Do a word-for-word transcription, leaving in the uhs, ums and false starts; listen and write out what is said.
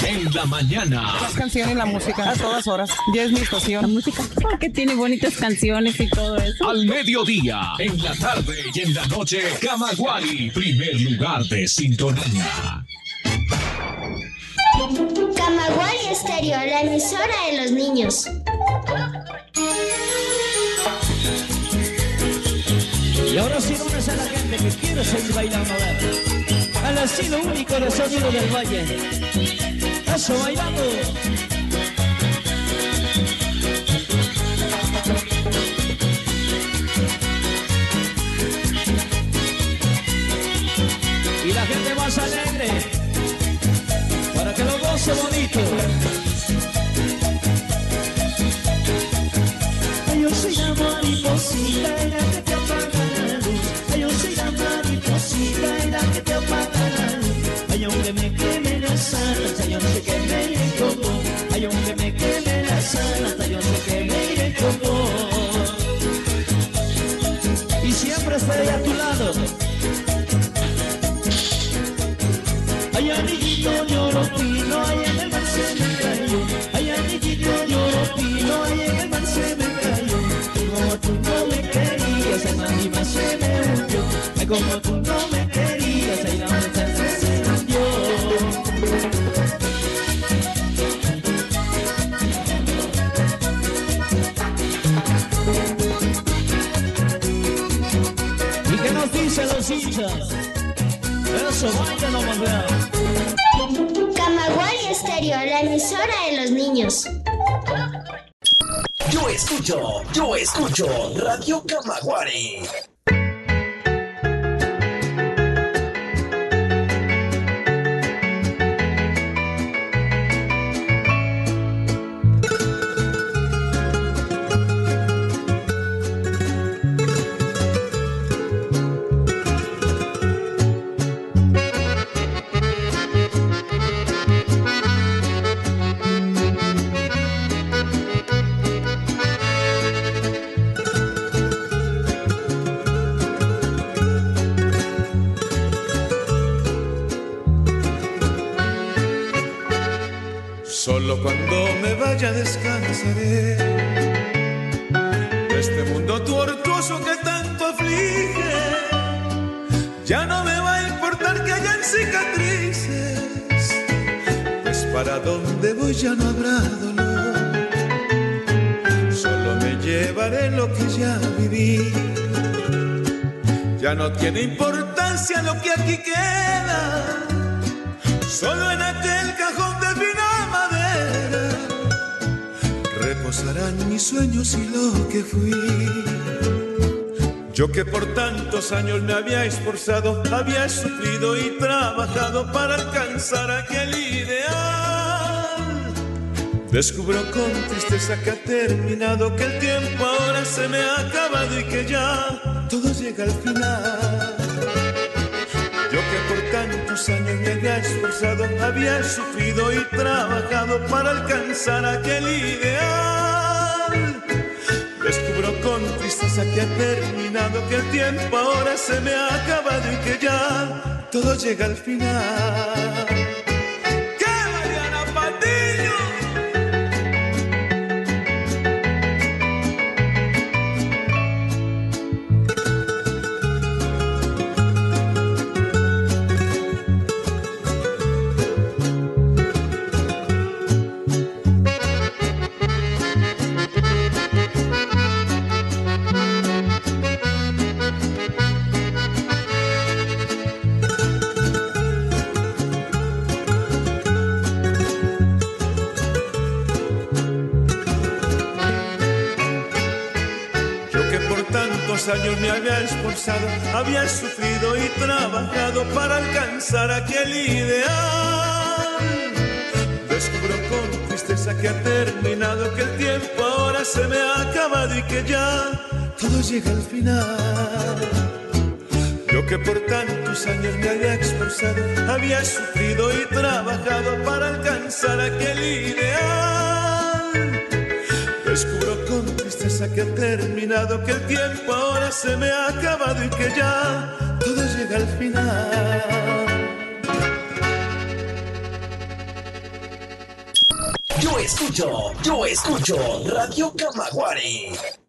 en la mañana. Las canciones y la música a todas horas. Ya es mi estación. La música, porque tiene bonitas canciones y todo eso. Al mediodía, en la tarde y en la noche, Camagüey, primer lugar de sintonía. Camagüey Estéreo, la emisora de los niños. Y ahora sí, ¿dónde está la gente que quiere seguir bailando? A ver, al estilo único de Sonido del Valle. Eso, bailando. Y la gente más alegre, para que lo goce bonito. Ay, yo soy la mariposita, la que te apaga la luz. Ay, yo soy la mariposita, la que te apaga la luz. Ay, aunque me queme las alas, ay, aunque que me iré como. Ay, aunque me queme las alas, ay, aunque que me iré como. Y siempre estaré a tu lado. Ay, anillito lloro pino, ay, en el mar se me cayó. Ay, anillito lloro pino, ay, en el mar se me cayó. Y como tú no me querías, ay, mami, más se me hundió. Ay, como tú no me querías, ay, la muchacha se hundió. ¿Y qué nos dicen los hinchas? Eso, vaya nomás, vean. Camagüey Estéreo, la emisora de los niños. Yo escucho, yo escucho Radio Camagüey. Solo cuando me vaya descansaré de este mundo tortuoso que tanto aflige. Ya no me va a importar que hayan cicatrices, pues para donde voy ya no habrá dolor. Solo me llevaré lo que ya viví. Ya no tiene importancia lo que aquí queda, solo en aquel cajón de fina madera reposarán mis sueños y lo que fui. Yo que por tantos años me había esforzado, había sufrido y trabajado para alcanzar aquel ideal. Descubro con tristeza que ha terminado, que el tiempo ahora se me ha acabado y que ya todo llega al final. Yo que por tantos años me había esforzado, había sufrido y trabajado para alcanzar aquel ideal. Descubro con tristeza que ha terminado, que el tiempo ahora se me ha acabado y que ya todo llega al final. ¡Qué Mariana Patiño! Años me había esforzado, había sufrido y trabajado para alcanzar aquel ideal. Descubro con tristeza que ha terminado, que el tiempo ahora se me ha acabado y que ya todo llega al final. Yo que por tantos años me había esforzado, había sufrido y trabajado para alcanzar aquel ideal. Descubro con tristeza que ha terminado, que el tiempo ahora se me ha acabado y que ya todo llega al final. Yo escucho, yo escucho Radio Camagüey.